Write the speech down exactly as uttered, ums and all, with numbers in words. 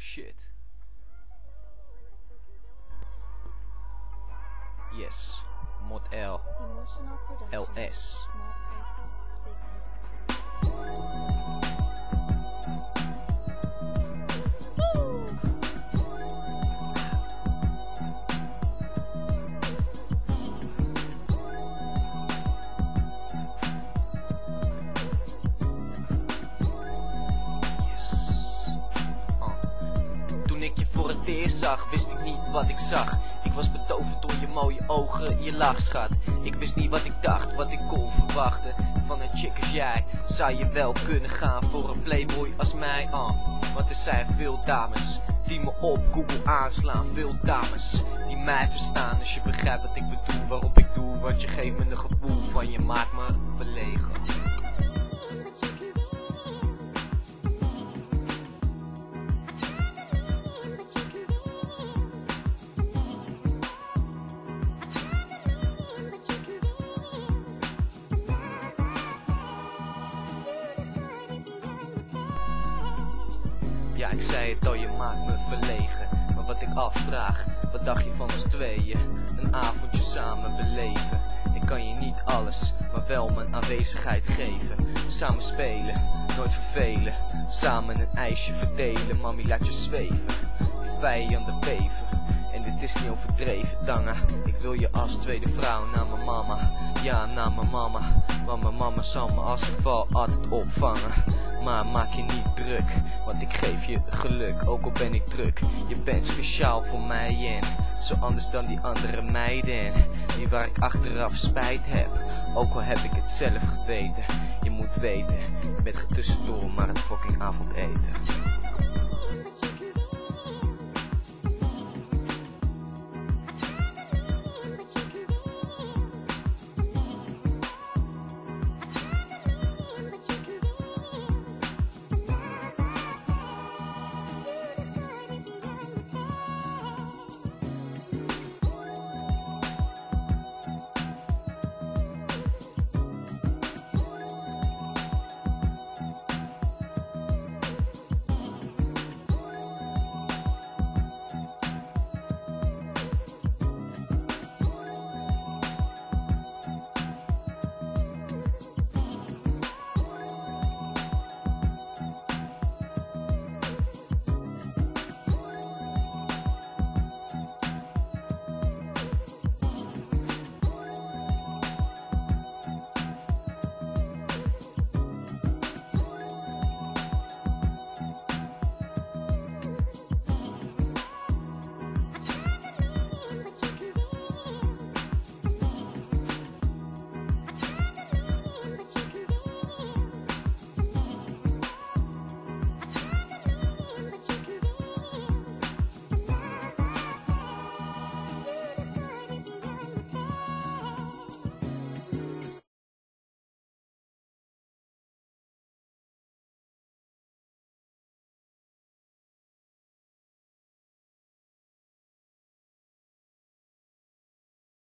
shit. Yes, Mod L, L S. Toen ik je voor het eerst zag, wist ik niet wat ik zag. Ik was betoverd door je mooie ogen, je lach, schat. Ik wist niet wat ik dacht, wat ik kon verwachten. Van een chick als jij zou je wel kunnen gaan voor een playboy als mij. uh. Want er zijn veel dames die me op Google aanslaan. Veel dames die mij verstaan. Als je begrijpt wat ik bedoel, waarop ik doe. Want je geeft me een gevoel van, je maakt me verlegen. Ja, ik zei het al, je maakt me verlegen. Maar wat ik afvraag, wat dacht je van ons tweeën? Een avondje samen beleven. Ik kan je niet alles, maar wel mijn aanwezigheid geven. Samen spelen, nooit vervelen. Samen een ijsje verdelen. Mami, laat je zweven, je vijanden beven. En dit is niet overdreven, Tanga. Ik wil je als tweede vrouw naar mijn mama. Ja, naar mijn mama. Want mijn mama zal me als ik val altijd opvangen. Maar maak je niet druk, want ik geef je geluk, ook al ben ik druk. Je bent speciaal voor mij en zo anders dan die andere meiden. Die waar ik achteraf spijt heb, ook al heb ik het zelf geweten. Je moet weten, je bent er tussendoor maar het fucking avondeten.